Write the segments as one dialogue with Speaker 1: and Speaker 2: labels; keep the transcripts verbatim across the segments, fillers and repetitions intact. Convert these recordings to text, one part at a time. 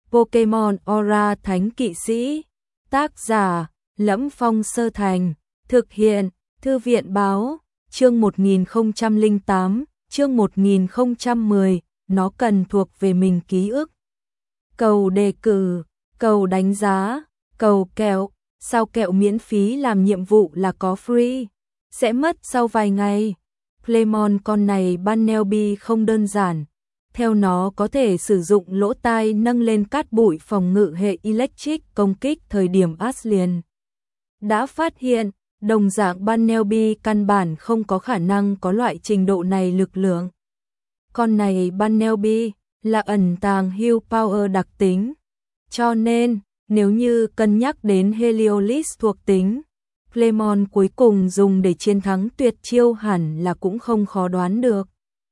Speaker 1: Pokemon Aura Thánh Kỵ Sĩ. Tác giả: Lẫm Phong Sơ Thành. Thực hiện: Thư viện báo. Chương một nghìn không trăm lẻ tám, chương một nghìn không trăm mười, nó cần thuộc về mình ký ức. Cầu đề cử, cầu đánh giá, cầu kẹo, sao kẹo miễn phí làm nhiệm vụ là có free, sẽ mất sau vài ngày. Playmon con này Bunnelby không đơn giản. Theo nó có thể sử dụng lỗ tai nâng lên cát bụi phòng ngự hệ electric công kích thời điểm Aslian đã phát hiện, đồng dạng Bunnelby căn bản không có khả năng có loại trình độ này lực lượng. Con này Bunnelby là ẩn tàng Heal Power đặc tính, cho nên nếu như cân nhắc đến Heliolisk thuộc tính, Playmon cuối cùng dùng để chiến thắng tuyệt chiêu hẳn là cũng không khó đoán được.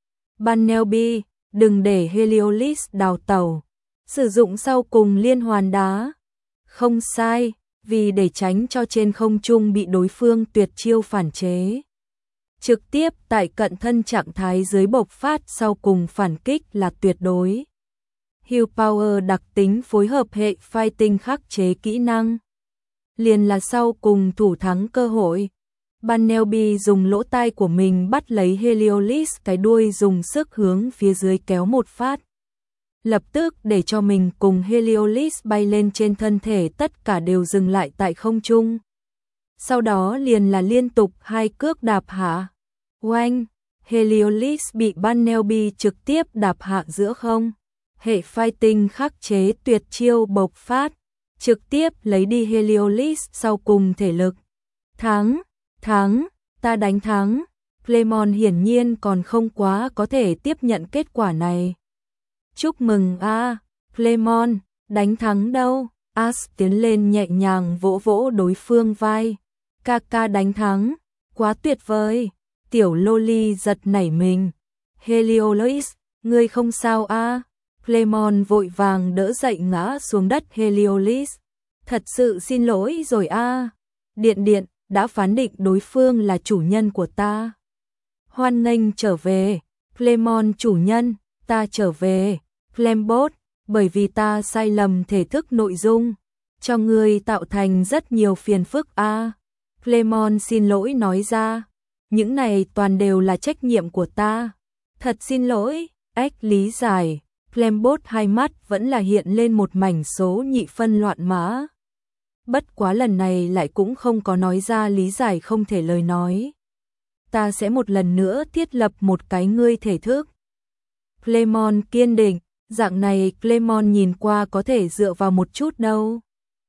Speaker 1: Bunnelby, đừng để Heliolisk đào tẩu, sử dụng sau cùng liên hoàn đá. Không sai, vì để tránh cho trên không trung bị đối phương tuyệt chiêu phản chế. Trực tiếp tại cận thân trạng thái dưới bộc phát sau cùng phản kích là tuyệt đối. Heal Power đặc tính phối hợp hệ Fighting khắc chế kỹ năng, liền là sau cùng thủ thắng cơ hội. Bunnelby dùng lỗ tai của mình bắt lấy Heliolisk cái đuôi, dùng sức hướng phía dưới kéo một phát. Lập tức để cho mình cùng Heliolisk bay lên trên thân thể, tất cả đều dừng lại tại không trung. Sau đó liền là liên tục hai cước đạp hạ. Oanh, Heliolisk bị Bunnelby trực tiếp đạp hạ giữa không. Hệ Fighting khắc chế tuyệt chiêu bộc phát, trực tiếp lấy đi Heliolisk sau cùng thể lực. Thắng, thắng, ta đánh thắng. Playmon hiển nhiên còn không quá có thể tiếp nhận kết quả này. Chúc mừng a, à, Playmon, đánh thắng đâu. As tiến lên nhẹ nhàng vỗ vỗ đối phương vai. Kaka đánh thắng, quá tuyệt vời. Tiểu Loli giật nảy mình. Heliolisk, ngươi không sao a? À? Playmon vội vàng đỡ dậy ngã xuống đất Heliolisk. Thật sự xin lỗi rồi a. À. Điện điện đã phán định đối phương là chủ nhân của ta. Hoan nghênh trở về, Playmon chủ nhân, ta trở về. Flambot, bởi vì ta sai lầm thể thức nội dung, cho ngươi tạo thành rất nhiều phiền phức a. À. Playmon xin lỗi nói ra, những này toàn đều là trách nhiệm của ta. Thật xin lỗi, ếch lý giải. Flambot hai mắt vẫn là hiện lên một mảnh số nhị phân loạn mã. Bất quá lần này lại cũng không có nói ra lý giải không thể lời nói. Ta sẽ một lần nữa thiết lập một cái ngươi thể thức. Playmon kiên định, dạng này Playmon nhìn qua có thể dựa vào một chút đâu.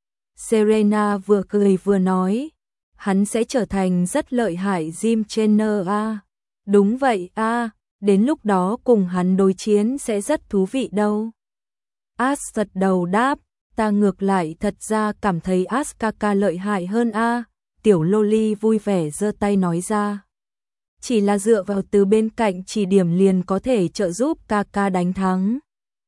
Speaker 1: Serena vừa cười vừa nói, hắn sẽ trở thành rất lợi hại gym trainer a. À. Đúng vậy a, à, đến lúc đó cùng hắn đối chiến sẽ rất thú vị đâu. As gật đầu đáp, ta ngược lại thật ra cảm thấy As Kaka lợi hại hơn a. À. Tiểu Loli vui vẻ giơ tay nói ra. Chỉ là dựa vào từ bên cạnh chỉ điểm liền có thể trợ giúp Kaka đánh thắng.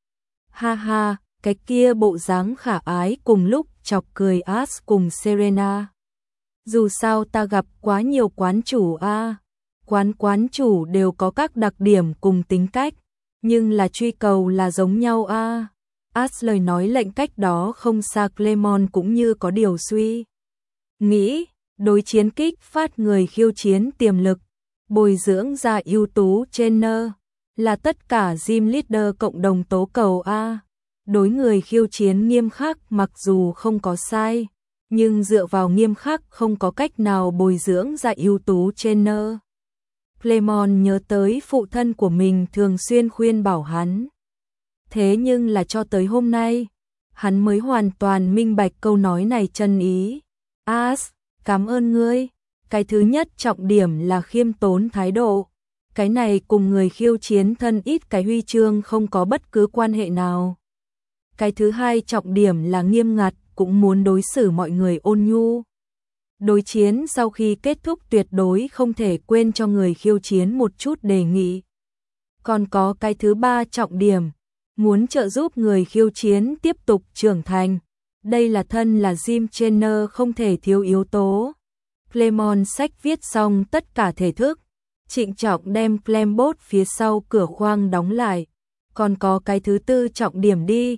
Speaker 1: Ha ha, cái kia bộ dáng khả ái cùng lúc chọc cười As cùng Serena. Dù sao ta gặp quá nhiều quán chủ a, à. Quán quán chủ đều có các đặc điểm cùng tính cách, nhưng là truy cầu là giống nhau a. À. As lời nói lệnh cách đó không xa Playmon cũng như có điều suy nghĩ, đối chiến kích phát người khiêu chiến tiềm lực, bồi dưỡng ra ưu tú trainer, là tất cả gym leader cộng đồng tố cầu a. À. Đối người khiêu chiến nghiêm khắc mặc dù không có sai, nhưng dựa vào nghiêm khắc không có cách nào bồi dưỡng ra ưu tú trainer. Playmon nhớ tới phụ thân của mình thường xuyên khuyên bảo hắn. Thế nhưng là cho tới hôm nay, hắn mới hoàn toàn minh bạch câu nói này chân ý. As, cảm ơn ngươi. Cái thứ nhất trọng điểm là khiêm tốn thái độ. Cái này cùng người khiêu chiến thân ít cái huy chương không có bất cứ quan hệ nào. Cái thứ hai trọng điểm là nghiêm ngặt, cũng muốn đối xử mọi người ôn nhu. Đối chiến sau khi kết thúc tuyệt đối không thể quên cho người khiêu chiến một chút đề nghị. Còn có cái thứ ba trọng điểm, muốn trợ giúp người khiêu chiến tiếp tục trưởng thành. Đây là thân là gym trainer không thể thiếu yếu tố. Playmon sách viết xong tất cả thể thức, trịnh trọng đem Flambot phía sau cửa khoang đóng lại. Còn có cái thứ tư trọng điểm đi,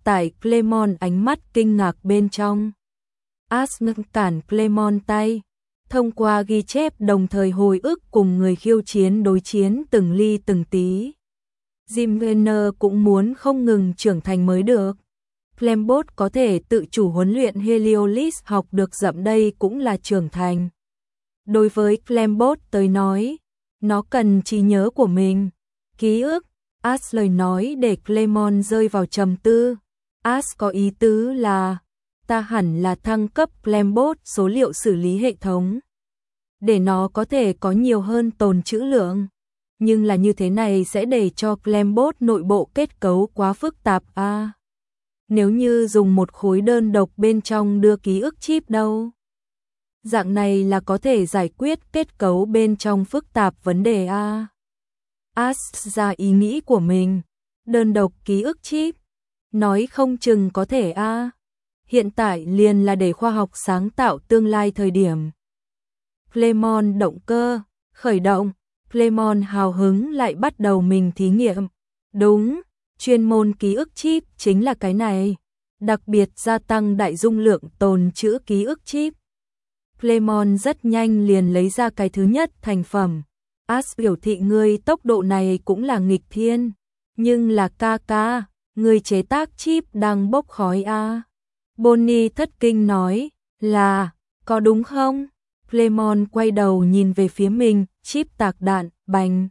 Speaker 1: tại Clement ánh mắt kinh ngạc bên trong. As ngăn cản Clement tay, thông qua ghi chép đồng thời hồi ức cùng người khiêu chiến đối chiến từng ly từng tí. Jim Raynor cũng muốn không ngừng trưởng thành mới được. Clembot có thể tự chủ huấn luyện Heliolis học được dậm đây cũng là trưởng thành. Đối với Clembot tới nói, nó cần trí nhớ của mình, ký ức. As lời nói để Clement rơi vào trầm tư. As có ý tứ là, ta hẳn là thăng cấp Clembot số liệu xử lý hệ thống, để nó có thể có nhiều hơn tồn trữ lượng. Nhưng là như thế này sẽ để cho Clembot nội bộ kết cấu quá phức tạp a. À, nếu như dùng một khối đơn độc bên trong đưa ký ức chip đâu. Dạng này là có thể giải quyết kết cấu bên trong phức tạp vấn đề a. À. As ra ý nghĩ của mình, đơn độc ký ức chip, nói không chừng có thể a. À. Hiện tại liền là để khoa học sáng tạo tương lai thời điểm. Clement động cơ, khởi động, Clement hào hứng lại bắt đầu mình thí nghiệm. Đúng, chuyên môn ký ức chip chính là cái này, đặc biệt gia tăng đại dung lượng tồn trữ ký ức chip. Clement rất nhanh liền lấy ra cái thứ nhất thành phẩm. As biểu thị ngươi tốc độ này cũng là nghịch thiên, nhưng là ca ca, ngươi chế tác chip đang bốc khói a. À. Bonnie thất kinh nói, là, có đúng không? Clement quay đầu nhìn về phía mình, chip tạc đạn, bành.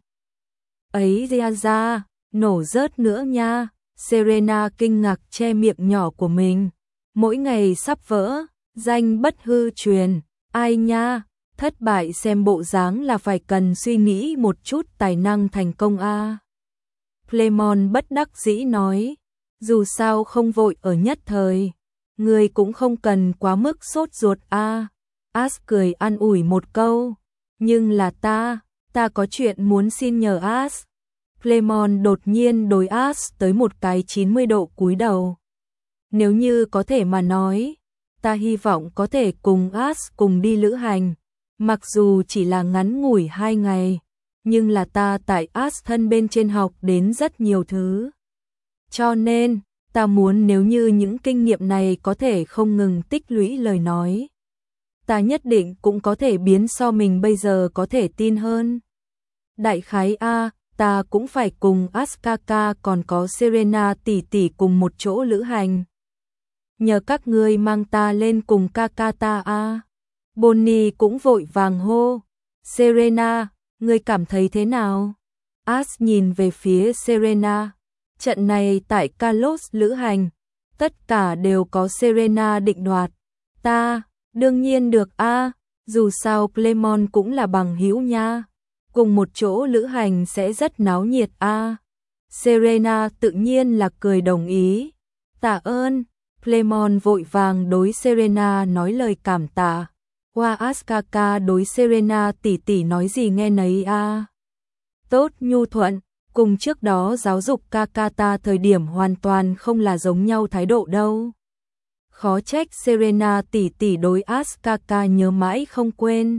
Speaker 1: Ấy ra ra, nổ rớt nữa nha. Serena kinh ngạc che miệng nhỏ của mình. Mỗi ngày sắp vỡ, danh bất hư truyền, ai nha, thất bại xem bộ dáng là phải cần suy nghĩ một chút tài năng thành công a. À. Clement bất đắc dĩ nói, dù sao không vội ở nhất thời, người cũng không cần quá mức sốt ruột a. À. As cười an ủi một câu, nhưng là ta, ta có chuyện muốn xin nhờ As. Clement đột nhiên đối As tới một cái chín mươi độ cúi đầu. Nếu như có thể mà nói, ta hy vọng có thể cùng As cùng đi lữ hành, mặc dù chỉ là ngắn ngủi hai ngày, nhưng là ta tại As thân bên trên học đến rất nhiều thứ. Cho nên, ta muốn nếu như những kinh nghiệm này có thể không ngừng tích lũy lời nói, ta nhất định cũng có thể biến so mình bây giờ có thể tin hơn. Đại khái a, ta cũng phải cùng Askaka còn có Serena tỷ tỷ cùng một chỗ lữ hành. Nhờ các ngươi mang ta lên cùng Kaka ta a. Bonnie cũng vội vàng hô, Serena, ngươi cảm thấy thế nào? As nhìn về phía Serena, trận này tại Kalos lữ hành, tất cả đều có Serena định đoạt. Ta, đương nhiên được a, à, dù sao Clement cũng là bằng hữu nha. Cùng một chỗ lữ hành sẽ rất náo nhiệt a. À. Serena tự nhiên là cười đồng ý. Tạ ơn, Clement vội vàng đối Serena nói lời cảm tạ. Qua Askaka đối Serena tỷ tỷ nói gì nghe nấy a. À. Tốt nhu thuận, cùng trước đó giáo dục Kakata thời điểm hoàn toàn không là giống nhau thái độ đâu. Khó trách Serena tỷ tỷ đối Askaka nhớ mãi không quên.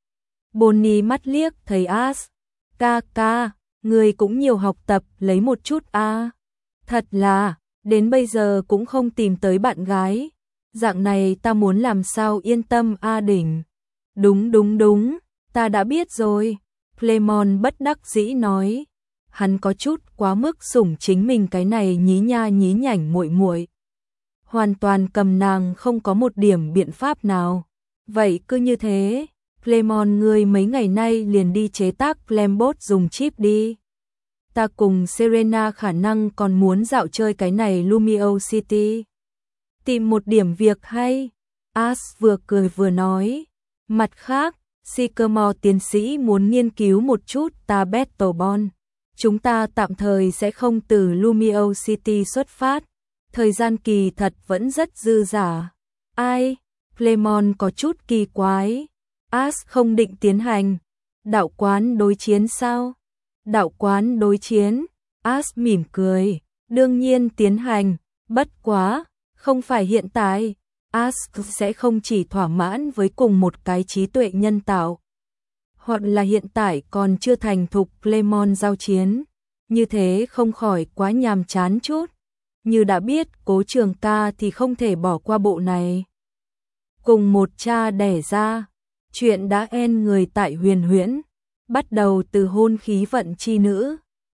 Speaker 1: Bonnie mắt liếc thấy As, Kaka, người cũng nhiều học tập lấy một chút a. À. Thật là, đến bây giờ cũng không tìm tới bạn gái. Dạng này ta muốn làm sao yên tâm a à đỉnh. Đúng đúng đúng, ta đã biết rồi. Clement bất đắc dĩ nói, hắn có chút quá mức sủng chính mình cái này nhí nha nhí nhảnh muội muội. Hoàn toàn cầm nàng không có một điểm biện pháp nào. Vậy cứ như thế, Clement ngươi mấy ngày nay liền đi chế tác Clembot dùng chip đi. Ta cùng Serena khả năng còn muốn dạo chơi cái này Lumio City. Tìm một điểm việc hay. As vừa cười vừa nói. Mặt khác, Sycamore tiến sĩ muốn nghiên cứu một chút ta Battlebond. Chúng ta tạm thời sẽ không từ Lumio City xuất phát. Thời gian kỳ thật vẫn rất dư dả. Ai? Clement có chút kỳ quái. As không định tiến hành. Đạo quán đối chiến sao? Đạo quán đối chiến. As mỉm cười. Đương nhiên tiến hành. Bất quá. Không phải hiện tại. As sẽ không chỉ thỏa mãn với cùng một cái trí tuệ nhân tạo. Hoặc là hiện tại còn chưa thành thục Clement giao chiến. Như thế không khỏi quá nhàm chán chút. như đã biết Cố Trường Ca thì không thể bỏ qua bộ này. Cùng một cha đẻ ra, chuyện đã en người tại Huyền Huyễn, bắt đầu từ hôn khí vận chi nữ,